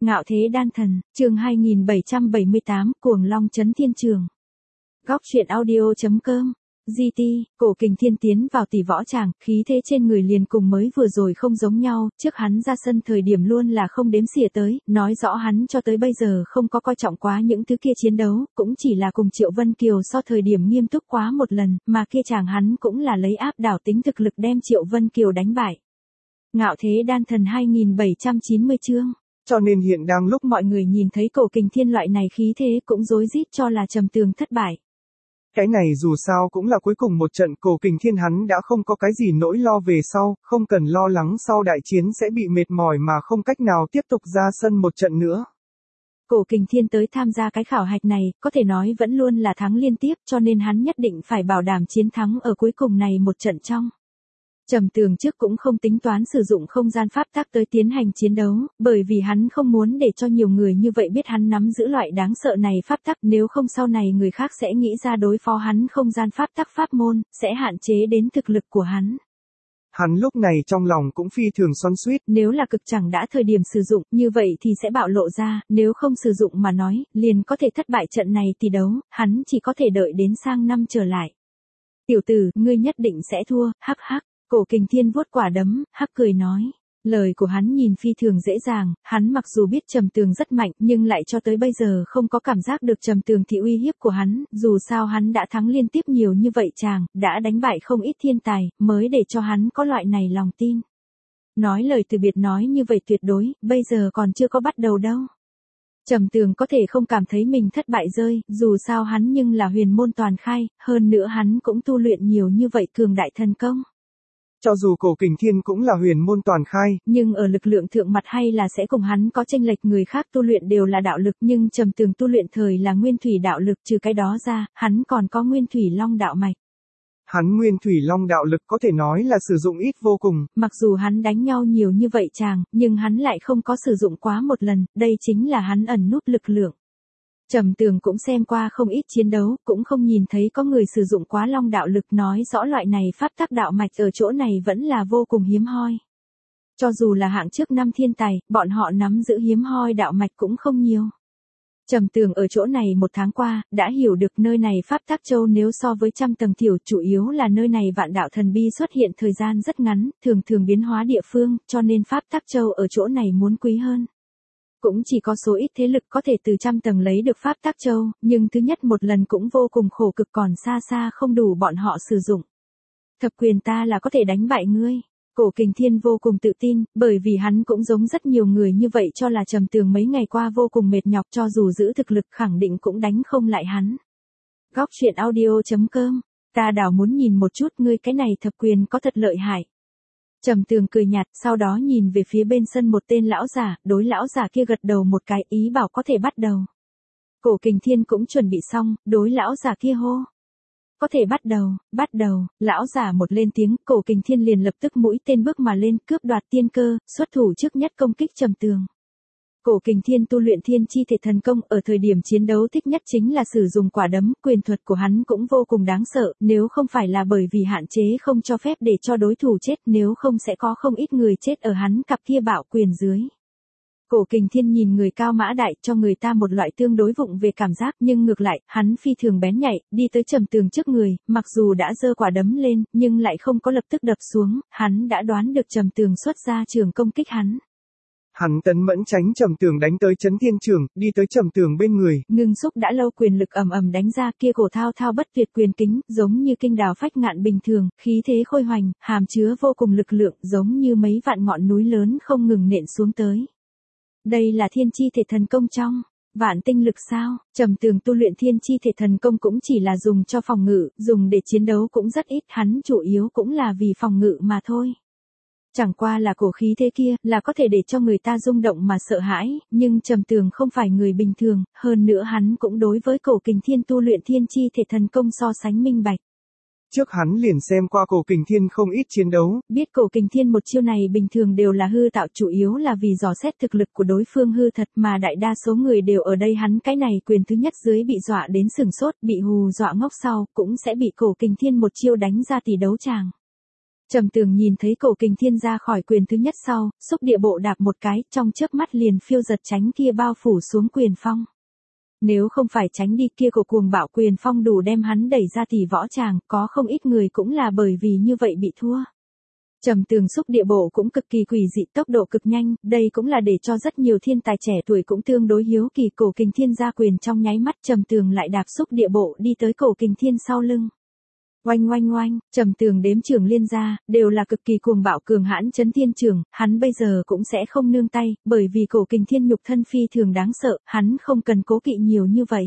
Ngạo thế đan thần, chương 2778, Cuồng Long Chấn Thiên Trường. Góc truyện audio.com. GT, Cổ Kình Thiên tiến vào tỷ võ tràng, khí thế trên người liền cùng mới vừa rồi không giống nhau, trước hắn ra sân thời điểm luôn là không đếm xỉa tới, nói rõ hắn cho tới bây giờ không có coi trọng quá những thứ kia chiến đấu, cũng chỉ là cùng Triệu Vân Kiều so thời điểm nghiêm túc quá một lần, mà kia chàng hắn cũng là lấy áp đảo tính thực lực đem Triệu Vân Kiều đánh bại. Ngạo thế đan thần 2790 chương. Cho nên hiện đang lúc Mọi người nhìn thấy Cổ Kình Thiên loại này khí thế cũng rối rít cho là Trầm Tường thất bại. cái này dù sao cũng là cuối cùng một trận, Cổ Kình Thiên hắn đã không có cái gì nỗi lo về sau, không cần lo lắng sau đại chiến sẽ bị mệt mỏi mà không cách nào tiếp tục ra sân một trận nữa. Cổ Kình Thiên tới tham gia cái khảo hạch này, có thể nói vẫn luôn là thắng liên tiếp, cho nên hắn nhất định phải bảo đảm chiến thắng ở cuối cùng này một trận trong. Trầm Tường trước cũng không tính toán sử dụng không gian pháp tắc tới tiến hành chiến đấu, bởi vì hắn không muốn để cho nhiều người như vậy biết hắn nắm giữ loại đáng sợ này pháp tắc, nếu không sau này người khác sẽ nghĩ ra đối phó hắn không gian pháp tắc pháp môn, sẽ hạn chế đến thực lực của hắn. Hắn lúc này trong lòng cũng phi thường xoắn xuýt. Nếu là cực chẳng đã thời điểm sử dụng, như vậy thì sẽ bạo lộ ra, nếu không sử dụng mà nói, liền có thể thất bại trận này tỷ đấu, hắn chỉ có thể đợi đến sang năm trở lại. Tiểu tử, ngươi nhất định sẽ thua, hắc hắc. Cổ Kình Thiên vuốt quả đấm, hắc cười nói. Lời của hắn nhìn phi thường dễ dàng, hắn mặc dù biết Trầm Tường rất mạnh nhưng lại cho tới bây giờ không có cảm giác được Trầm Tường thị uy hiếp của hắn, dù sao hắn đã thắng liên tiếp nhiều như vậy chàng, đã đánh bại không ít thiên tài, mới để cho hắn có loại này lòng tin. Nói lời từ biệt nói như vậy tuyệt đối, bây giờ còn chưa có bắt đầu đâu. Trầm Tường có thể không cảm thấy mình thất bại rơi, dù sao hắn nhưng là huyền môn toàn khai, hơn nữa hắn cũng tu luyện nhiều như vậy cường đại thần công. Cho dù Cổ Kình Thiên cũng là huyền môn toàn khai, nhưng ở lực lượng thượng mặt hay là sẽ cùng hắn có chênh lệch, người khác tu luyện đều là đạo lực nhưng Trầm Tường tu luyện thời là nguyên thủy đạo lực, trừ cái đó ra, hắn còn có nguyên thủy long đạo mạch. Hắn nguyên thủy long đạo lực có thể nói là sử dụng ít vô cùng. Mặc dù hắn đánh nhau nhiều như vậy chàng, nhưng hắn lại không có sử dụng quá một lần, đây chính là hắn ẩn núp lực lượng. Trầm Tường cũng xem qua không ít chiến đấu, cũng không nhìn thấy có người sử dụng quá long đạo lực, nói rõ loại này pháp tắc đạo mạch ở chỗ này vẫn là vô cùng hiếm hoi. Cho dù là hạng trước năm thiên tài, bọn họ nắm giữ hiếm hoi đạo mạch cũng không nhiều. Trầm Tường ở chỗ này một tháng qua, đã hiểu được nơi này pháp tắc châu nếu so với trăm tầng thiểu, chủ yếu là nơi này vạn đạo thần bi xuất hiện thời gian rất ngắn, thường thường biến hóa địa phương, cho nên pháp tắc châu ở chỗ này muốn quý hơn. Cũng chỉ có số ít thế lực có thể từ trăm tầng lấy được pháp tắc châu, nhưng thứ nhất một lần cũng vô cùng khổ cực, còn xa xa không đủ bọn họ sử dụng. Thập quyền ta là có thể đánh bại ngươi. Cổ Kình Thiên vô cùng tự tin, bởi vì hắn cũng giống rất nhiều người như vậy cho là Trầm Tường mấy ngày qua vô cùng mệt nhọc, cho dù giữ thực lực khẳng định cũng đánh không lại hắn. Góc truyện audio.com. Ta đảo muốn nhìn một chút ngươi cái này thập quyền có thật lợi hại. Trầm Tường cười nhạt, sau đó nhìn về phía bên sân một tên lão giả, đối lão giả kia gật đầu một cái, ý bảo có thể bắt đầu. Cổ Kình Thiên cũng chuẩn bị xong, đối lão giả kia hô. Có thể bắt đầu, lão giả một lên tiếng, Cổ Kình Thiên liền lập tức mũi tên bước mà lên, cướp đoạt tiên cơ, xuất thủ trước nhất công kích Trầm Tường. Cổ Kình Thiên tu luyện thiên chi thể thần công, ở thời điểm chiến đấu thích nhất chính là sử dụng quả đấm, quyền thuật của hắn cũng vô cùng đáng sợ, nếu không phải là bởi vì hạn chế không cho phép để cho đối thủ chết, nếu không sẽ có không ít người chết ở hắn cặp kia bạo quyền dưới. Cổ Kình Thiên nhìn người cao mã đại, cho người ta một loại tương đối vụng về cảm giác, nhưng ngược lại, hắn phi thường bén nhạy, đi tới Trầm Tường trước người, mặc dù đã giơ quả đấm lên, nhưng lại không có lập tức đập xuống, hắn đã đoán được Trầm Tường xuất ra trường công kích hắn. Hắn tấn mẫn tránh Trầm Tường đánh tới Chấn Thiên Trường, đi tới Trầm Tường bên người. Ngưng xúc đã lâu quyền lực ầm ầm đánh ra, kia cổ thao thao bất tuyệt quyền kính, giống như kinh đào phách ngạn bình thường, khí thế khôi hoành, hàm chứa vô cùng lực lượng, giống như mấy vạn ngọn núi lớn không ngừng nện xuống tới. Đây là thiên chi thể thần công trong vạn tinh lực sao? Trầm Tường tu luyện thiên chi thể thần công cũng chỉ là dùng cho phòng ngự, dùng để chiến đấu cũng rất ít, hắn chủ yếu cũng là vì phòng ngự mà thôi. Chẳng qua là cổ khí thế kia, là có thể để cho người ta rung động mà sợ hãi, nhưng Trầm Tường không phải người bình thường, hơn nữa hắn cũng đối với Cổ Kình Thiên tu luyện thiên chi thể thần công so sánh minh bạch. Trước hắn liền xem qua Cổ Kình Thiên không ít chiến đấu, biết Cổ Kình Thiên một chiêu này bình thường đều là hư tạo, chủ yếu là vì dò xét thực lực của đối phương hư thật, mà đại đa số người đều ở đây hắn cái này quyền thứ nhất dưới bị dọa đến sừng sốt, bị hù dọa ngốc sau, cũng sẽ bị Cổ Kình Thiên một chiêu đánh ra tỷ đấu tràng. Trầm Tường nhìn thấy Cổ Kình Thiên ra khỏi quyền thứ nhất sau, xúc địa bộ đạp một cái, trong chớp mắt liền phiêu giật tránh kia bao phủ xuống quyền phong. Nếu không phải tránh đi kia của cuồng bạo quyền phong đủ đem hắn đẩy ra thì võ tràng, có không ít người cũng là bởi vì như vậy bị thua. Trầm Tường xúc địa bộ cũng cực kỳ quỷ dị, tốc độ cực nhanh, đây cũng là để cho rất nhiều thiên tài trẻ tuổi cũng tương đối hiếu kỳ. Cổ Kình Thiên ra quyền trong nháy mắt, Trầm Tường lại đạp xúc địa bộ đi tới Cổ Kình Thiên sau lưng. Oanh oanh oanh, Trầm Tường đếm trường liên ra, đều là cực kỳ cuồng bạo cường hãn chấn thiên trường, hắn bây giờ cũng sẽ không nương tay, bởi vì Cổ Kình Thiên nhục thân phi thường đáng sợ, hắn không cần cố kỵ nhiều như vậy.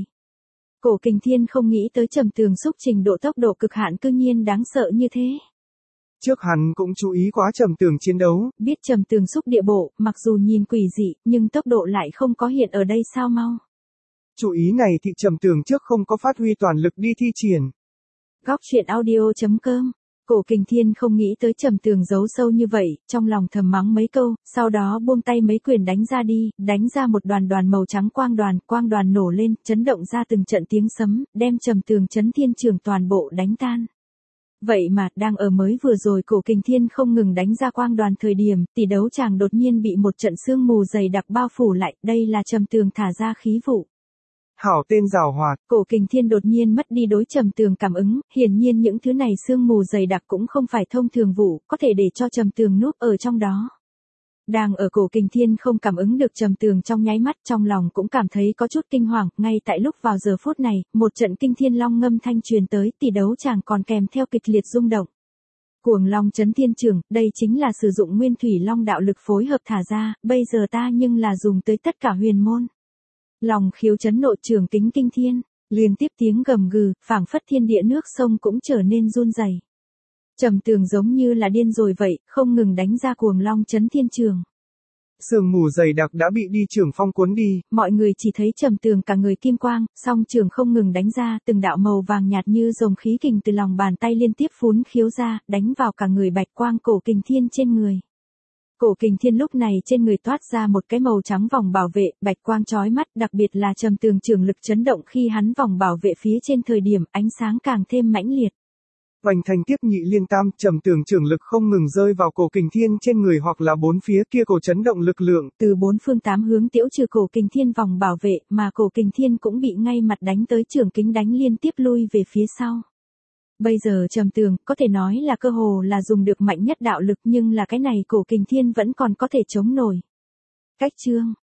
Cổ Kình Thiên không nghĩ tới Trầm Tường xúc trình độ tốc độ cực hạn cư nhiên đáng sợ như thế. Trước hắn cũng chú ý quá Trầm Tường chiến đấu, biết Trầm Tường xúc địa bộ, mặc dù nhìn quỷ dị, nhưng tốc độ lại không có hiện ở đây sao mau. Chú ý này thì Trầm Tường trước không có phát huy toàn lực đi thi triển. Góc truyện audio.com. Cổ Kình Thiên không nghĩ tới Trầm Tường giấu sâu như vậy, trong lòng thầm mắng mấy câu, sau đó buông tay mấy quyền đánh ra đi, đánh ra một đoàn màu trắng quang đoàn nổ lên, chấn động ra từng trận tiếng sấm, đem Trầm Tường chấn thiên trường toàn bộ đánh tan. Vậy mà, đang ở mới vừa rồi Cổ Kình Thiên không ngừng đánh ra quang đoàn thời điểm, tỷ đấu chàng đột nhiên bị một trận sương mù dày đặc bao phủ lại, đây là Trầm Tường thả ra khí vụ. Hảo tên giàu hoạt. Cổ Kình Thiên đột nhiên mất đi đối Trầm Tường cảm ứng, hiển nhiên những thứ này sương mù dày đặc cũng không phải thông thường vụ, có thể để cho Trầm Tường núp ở trong đó. Đang ở Cổ Kình Thiên không cảm ứng được Trầm Tường trong nháy mắt, trong lòng cũng cảm thấy có chút kinh hoàng, ngay tại lúc vào giờ phút này, một trận kinh thiên long ngâm thanh truyền tới, tỷ đấu chàng còn kèm theo kịch liệt rung động. Cuồng long chấn thiên trường, đây chính là sử dụng nguyên thủy long đạo lực phối hợp thả ra, bây giờ ta nhưng là dùng tới tất cả huyền môn. Lòng khiếu chấn nội trường kính kinh thiên, liên tiếp tiếng gầm gừ, phảng phất thiên địa nước sông cũng trở nên run rẩy. Trầm Tường giống như là điên rồi vậy, không ngừng đánh ra cuồng long chấn thiên trường. Sương mù dày đặc đã bị đi trường phong cuốn đi. Mọi người chỉ thấy Trầm Tường cả người kim quang, song trường không ngừng đánh ra, từng đạo màu vàng nhạt như dòng khí kình từ lòng bàn tay liên tiếp phún khiếu ra, đánh vào cả người bạch quang Cổ Kình Thiên trên người. Cổ Kình Thiên lúc này trên người toát ra một cái màu trắng vòng bảo vệ, bạch quang chói mắt, đặc biệt là Trầm Tường trường lực chấn động khi hắn vòng bảo vệ phía trên thời điểm ánh sáng càng thêm mãnh liệt. Hoành thành tiếp nhị liên tam, Trầm Tường trường lực không ngừng rơi vào Cổ Kình Thiên trên người hoặc là bốn phía kia cổ chấn động lực lượng. Từ bốn phương tám hướng tiễu trừ Cổ Kình Thiên vòng bảo vệ, mà Cổ Kình Thiên cũng bị ngay mặt đánh tới trường kính đánh liên tiếp lui về phía sau. Bây giờ Trầm Tường, có thể nói là cơ hồ là dùng được mạnh nhất đạo lực, nhưng là cái này Cổ Kình Thiên vẫn còn có thể chống nổi. Cách chương